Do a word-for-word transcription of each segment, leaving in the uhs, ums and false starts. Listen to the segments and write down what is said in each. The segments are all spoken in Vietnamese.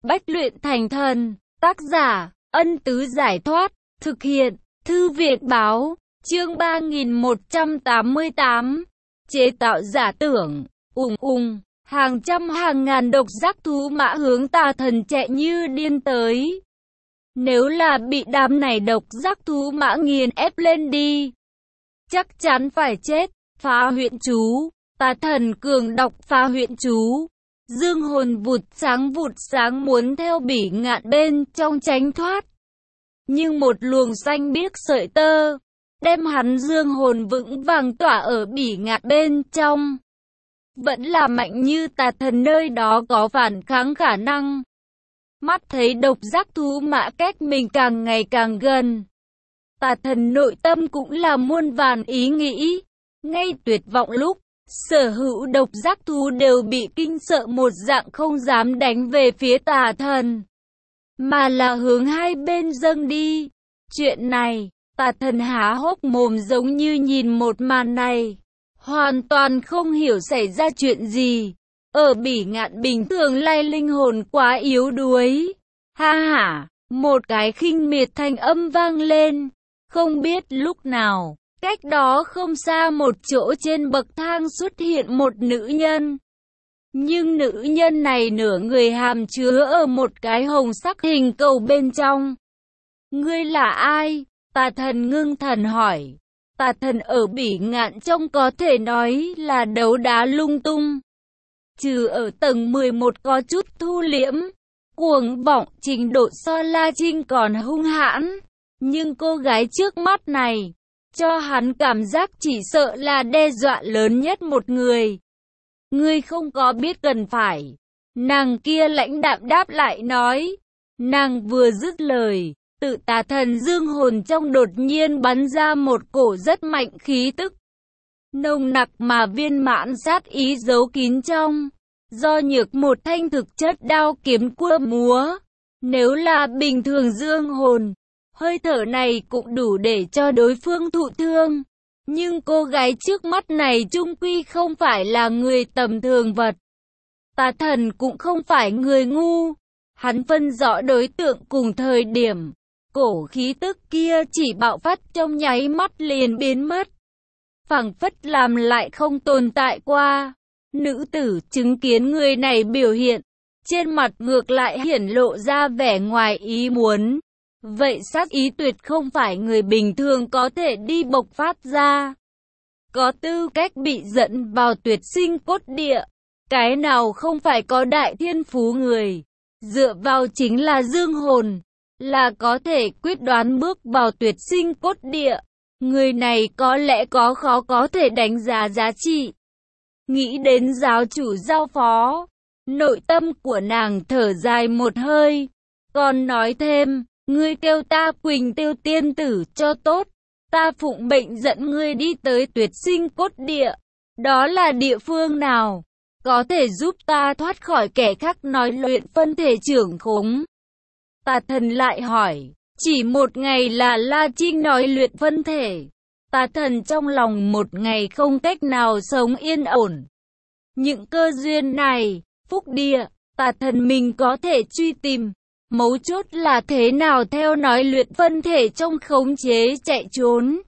Bách luyện thành thần. Tác giả, Ân Tứ Giải Thoát. Thực hiện, Thư Viện Báo. Chương ba nghìn một trăm tám mươi tám. Chế tạo giả tưởng. Ùng ùng. Hàng trăm hàng ngàn độc giác thú mã hướng Tà Thần chạy như điên tới. Nếu là bị đám này độc giác thú mã nghiền ép lên đi, chắc chắn phải chết. Phá huyện chú. Tà Thần cường đọc phá huyện chú. Dương hồn vụt sáng vụt sáng muốn theo Bỉ Ngạn bên trong tránh thoát. Nhưng một luồng xanh biếc sợi tơ, đem hắn dương hồn vững vàng tỏa ở Bỉ Ngạn bên trong. Vẫn là mạnh như Tà Thần nơi đó có phản kháng khả năng. Mắt thấy độc giác thú mã cách mình càng ngày càng gần. Tà Thần nội tâm cũng là muôn vàn ý nghĩ. Ngay tuyệt vọng lúc, sở hữu độc giác thú đều bị kinh sợ một dạng không dám đánh về phía Tà Thần, mà là hướng hai bên dâng đi. Chuyện này, Tà Thần há hốc mồm giống như nhìn một màn này. Hoàn toàn không hiểu xảy ra chuyện gì. Ở Bỉ Ngạn bình thường lai linh hồn quá yếu đuối. Ha ha, một cái khinh miệt thanh âm vang lên. Không biết lúc nào, cách đó không xa một chỗ trên bậc thang xuất hiện một nữ nhân. Nhưng nữ nhân này nửa người hàm chứa ở một cái hồng sắc hình cầu bên trong. Ngươi là ai? Tà Thần ngưng thần hỏi. Tà Thần ở Bỉ Ngạn trông có thể nói là đấu đá lung tung. Trừ ở tầng mười một có chút thu liễm, cuồng vọng trình độ so La Trinh còn hung hãn. Nhưng cô gái trước mắt này, cho hắn cảm giác chỉ sợ là đe dọa lớn nhất một người. Ngươi không có biết cần phải. Nàng kia lãnh đạm đáp lại nói. Nàng vừa dứt lời, tự Tà Thần dương hồn trong đột nhiên bắn ra một cổ rất mạnh khí tức. Nồng nặc mà viên mãn sát ý giấu kín trong. Do nhược một thanh thực chất đao kiếm cua múa. Nếu là bình thường dương hồn, hơi thở này cũng đủ để cho đối phương thụ thương. Nhưng cô gái trước mắt này chung quy không phải là người tầm thường vật. Tà Thần cũng không phải người ngu. Hắn phân rõ đối tượng cùng thời điểm. Cổ khí tức kia chỉ bạo phát trong nháy mắt liền biến mất. Phảng phất làm lại không tồn tại qua. Nữ tử chứng kiến người này biểu hiện. Trên mặt ngược lại hiển lộ ra vẻ ngoài ý muốn. Vậy sát ý tuyệt không phải người bình thường có thể đi bộc phát ra. Có tư cách bị dẫn vào tuyệt sinh cốt địa. Cái nào không phải có đại thiên phú người. Dựa vào chính là dương hồn. Là có thể quyết đoán bước vào tuyệt sinh cốt địa. Người này có lẽ có khó có thể đánh giá giá trị. Nghĩ đến giáo chủ giao phó. Nội tâm của nàng thở dài một hơi. Còn nói thêm. Ngươi kêu ta Quỳnh Tiêu tiên tử cho tốt. Ta phụng mệnh dẫn ngươi đi tới tuyệt sinh cốt địa. Đó là địa phương nào? Có thể giúp ta thoát khỏi kẻ khác nói luyện phân thể trưởng khống. Tà Thần lại hỏi. Chỉ một ngày là La Trinh nói luyện phân thể. Tà Thần trong lòng một ngày không cách nào sống yên ổn. Những cơ duyên này, phúc địa, Tà Thần mình có thể truy tìm. Mấu chốt là thế nào theo nói luyện phân thể trong khống chế chạy trốn.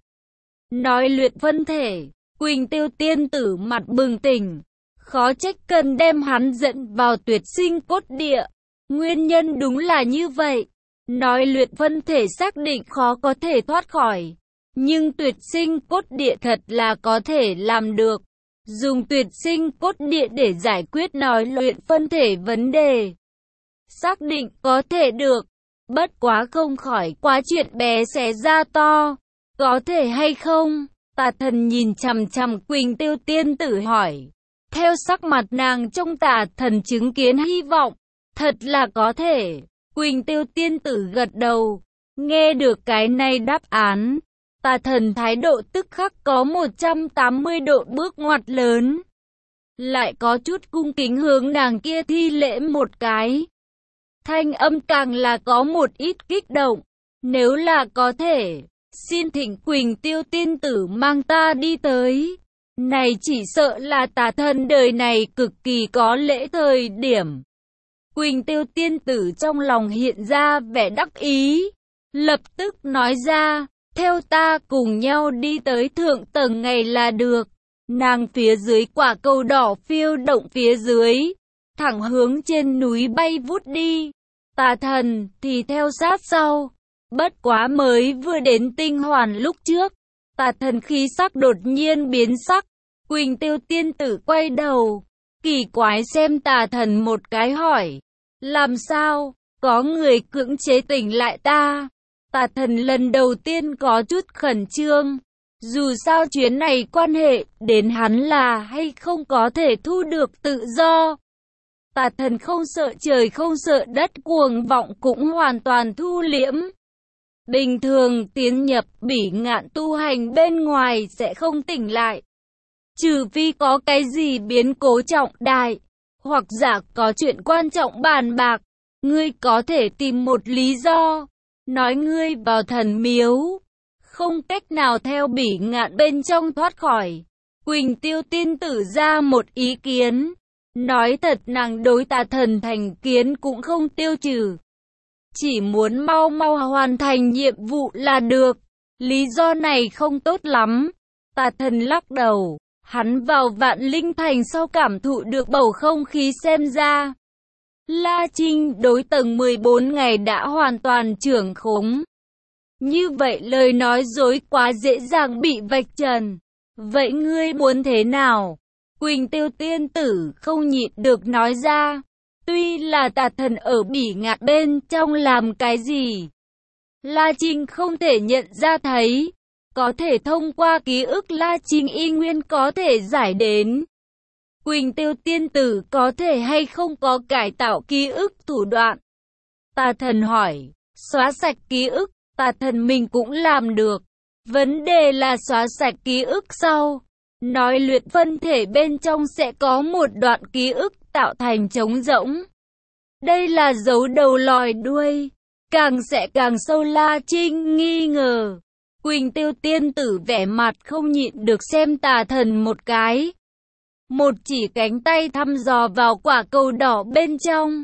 Nói luyện phân thể, Quỳnh Tiêu tiên tử mặt bừng tỉnh. Khó trách cần đem hắn dẫn vào tuyệt sinh cốt địa. Nguyên nhân đúng là như vậy. Nói luyện phân thể xác định khó có thể thoát khỏi. Nhưng tuyệt sinh cốt địa thật là có thể làm được. Dùng tuyệt sinh cốt địa để giải quyết nói luyện phân thể vấn đề. Xác định có thể được. Bất quá không khỏi quá chuyện bé xé ra to. Có thể hay không? Tà Thần nhìn chằm chằm Quỳnh Tiêu tiên tử hỏi. Theo sắc mặt nàng trong Tà Thần chứng kiến hy vọng. Thật là có thể. Quỳnh Tiêu tiên tử gật đầu. Nghe được cái này đáp án. Tà Thần thái độ tức khắc có một trăm tám mươi độ bước ngoặt lớn. Lại có chút cung kính hướng nàng kia thi lễ một cái. Thanh âm càng là có một ít kích động. Nếu là có thể, xin thỉnh Quỳnh Tiêu tiên tử mang ta đi tới. Này chỉ sợ là Tà Thần đời này cực kỳ có lễ thời điểm. Quỳnh Tiêu tiên tử trong lòng hiện ra vẻ đắc ý, lập tức nói ra, theo ta cùng nhau đi tới thượng tầng ngày là được. Nàng phía dưới quả cầu đỏ phiêu động phía dưới, thẳng hướng trên núi bay vút đi. Tà thần thì theo sát sau. Bất quá mới vừa đến tinh hoàn lúc trước, tà thần khí sắc đột nhiên biến sắc. Quỳnh Tiêu tiên tử quay đầu, kỳ quái xem tà thần một cái hỏi, làm sao, có người cưỡng chế tỉnh lại ta? Tà thần lần đầu tiên có chút khẩn trương, dù sao chuyến này quan hệ đến hắn là hay không có thể thu được tự do. Tà thần không sợ trời không sợ đất, cuồng vọng cũng hoàn toàn thu liễm. Bình thường tiến nhập bỉ ngạn tu hành bên ngoài sẽ không tỉnh lại, trừ phi có cái gì biến cố trọng đại, hoặc giả có chuyện quan trọng bàn bạc. Ngươi có thể tìm một lý do, nói ngươi vào thần miếu, không cách nào theo bỉ ngạn bên trong thoát khỏi. Quỳnh Tiêu tiên tử ra một ý kiến, nói thật nàng đối tà thần thành kiến cũng không tiêu trừ, chỉ muốn mau mau hoàn thành nhiệm vụ là được. Lý do này không tốt lắm. Tà thần lắc đầu, hắn vào Vạn Linh Thành sau cảm thụ được bầu không khí xem ra. La Trinh đối tầng mười bốn ngày đã hoàn toàn trưởng khống. Như vậy lời nói dối quá dễ dàng bị vạch trần. Vậy ngươi muốn thế nào? Quỳnh Tiêu tiên tử không nhịn được nói ra. Tuy là tà thần ở bỉ ngạn bên trong làm cái gì, La Trinh không thể nhận ra thấy. Có thể thông qua ký ức La Trinh y nguyên có thể giải đến. Quỳnh Tiêu tiên tử có thể hay không có cải tạo ký ức thủ đoạn? Tà thần hỏi. Xóa sạch ký ức, tà thần mình cũng làm được. Vấn đề là xóa sạch ký ức sau, nói luyện phân thể bên trong sẽ có một đoạn ký ức tạo thành trống rỗng. Đây là dấu đầu lòi đuôi, càng sẽ càng sâu. La Trinh nghi ngờ. Quỳnh Tiêu tiên tử vẻ mặt không nhịn được xem tà thần một cái. Một chỉ cánh tay thăm dò vào quả cầu đỏ bên trong,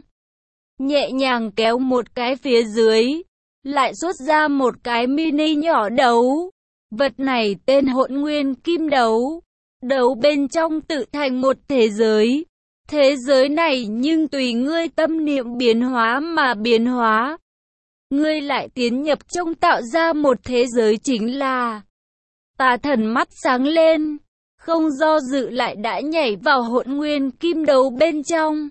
nhẹ nhàng kéo một cái phía dưới, lại xuất ra một cái mini nhỏ đấu. Vật này tên Hỗn Nguyên Kim Đấu. Đấu bên trong tự thành một thế giới. Thế giới này nhưng tùy ngươi tâm niệm biến hóa mà biến hóa. Ngươi lại tiến nhập trong tạo ra một thế giới chính là. Tà thần mắt sáng lên, không do dự lại đã nhảy vào Hỗn Nguyên Kim Đấu bên trong.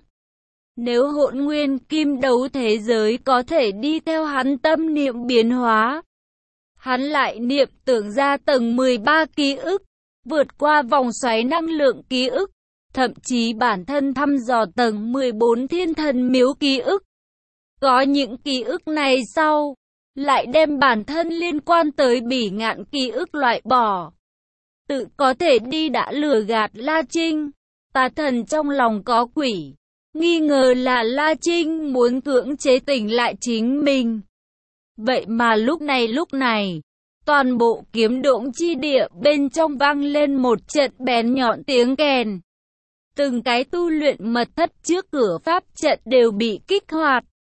Nếu Hỗn Nguyên Kim Đấu thế giới có thể đi theo hắn tâm niệm biến hóa, hắn lại niệm tưởng ra tầng mười ba ký ức, vượt qua vòng xoáy năng lượng ký ức, thậm chí bản thân thăm dò tầng mười bốn thiên thần miếu ký ức. Có những ký ức này sau, lại đem bản thân liên quan tới bỉ ngạn ký ức loại bỏ. Tự có thể đi đã lừa gạt La Trinh. Tà thần trong lòng có quỷ, nghi ngờ là La Trinh muốn cưỡng chế tỉnh lại chính mình. Vậy mà lúc này lúc này, toàn bộ kiếm độn chi địa bên trong vang lên một trận bén nhọn tiếng kèn. Từng cái tu luyện mật thất trước cửa pháp trận đều bị kích hoạt.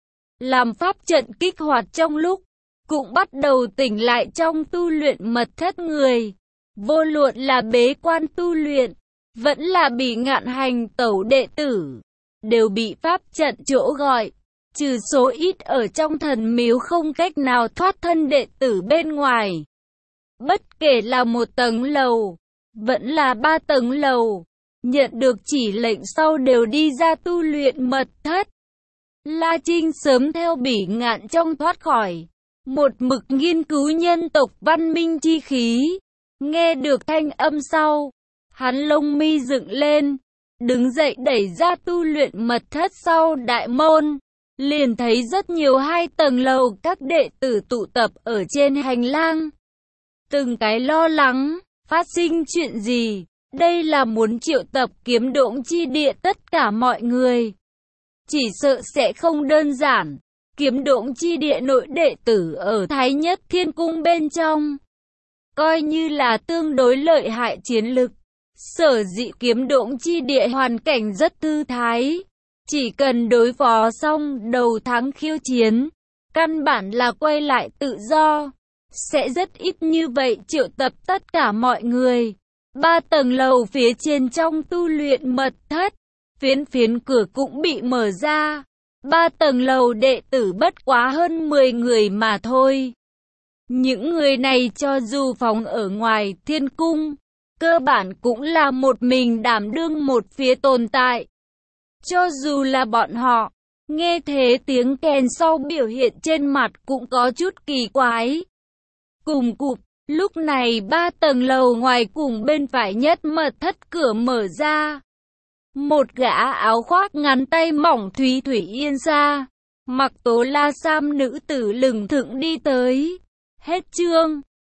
Làm pháp trận kích hoạt trong lúc, cũng bắt đầu tỉnh lại trong tu luyện mật thất người. Vô luận là bế quan tu luyện, vẫn là bị ngạn hành tẩu đệ tử, đều bị pháp trận chỗ gọi. Trừ số ít ở trong thần miếu không cách nào thoát thân đệ tử bên ngoài. Bất kể là một tầng lầu, vẫn là ba tầng lầu, nhận được chỉ lệnh sau đều đi ra tu luyện mật thất. La Trinh sớm theo bỉ ngạn trong thoát khỏi, một mực nghiên cứu nhân tộc văn minh chi khí. Nghe được thanh âm sau, hắn lông mi dựng lên, đứng dậy đẩy ra tu luyện mật thất sau đại môn. Liền thấy rất nhiều hai tầng lầu các đệ tử tụ tập ở trên hành lang. Từng cái lo lắng, phát sinh chuyện gì? Đây là muốn triệu tập kiếm độn chi địa tất cả mọi người. Chỉ sợ sẽ không đơn giản. Kiếm độn chi địa nội đệ tử ở Thái Nhất Thiên Cung bên trong, coi như là tương đối lợi hại chiến lực. Sở dĩ kiếm độn chi địa hoàn cảnh rất thư thái, Chỉ cần đối phó xong đầu tháng khiêu chiến, căn bản là quay lại tự do. Sẽ rất ít như vậy triệu tập tất cả mọi người. Ba tầng lầu phía trên trong tu luyện mật thất, phiến phiến cửa cũng bị mở ra. Ba tầng lầu đệ tử bất quá hơn mười người mà thôi. Những người này cho dù phóng ở ngoài thiên cung, cơ bản cũng là một mình đảm đương một phía tồn tại. Cho dù là bọn họ, nghe thế tiếng kèn sau biểu hiện trên mặt cũng có chút kỳ quái. Cùng cụp, lúc này ba tầng lầu ngoài cùng bên phải nhất mật thất cửa mở ra. Một gã áo khoác ngắn tay mỏng Thúy Thủy Yên Sa, mặc tố la sam nữ tử lừng thững đi tới. Hết chương.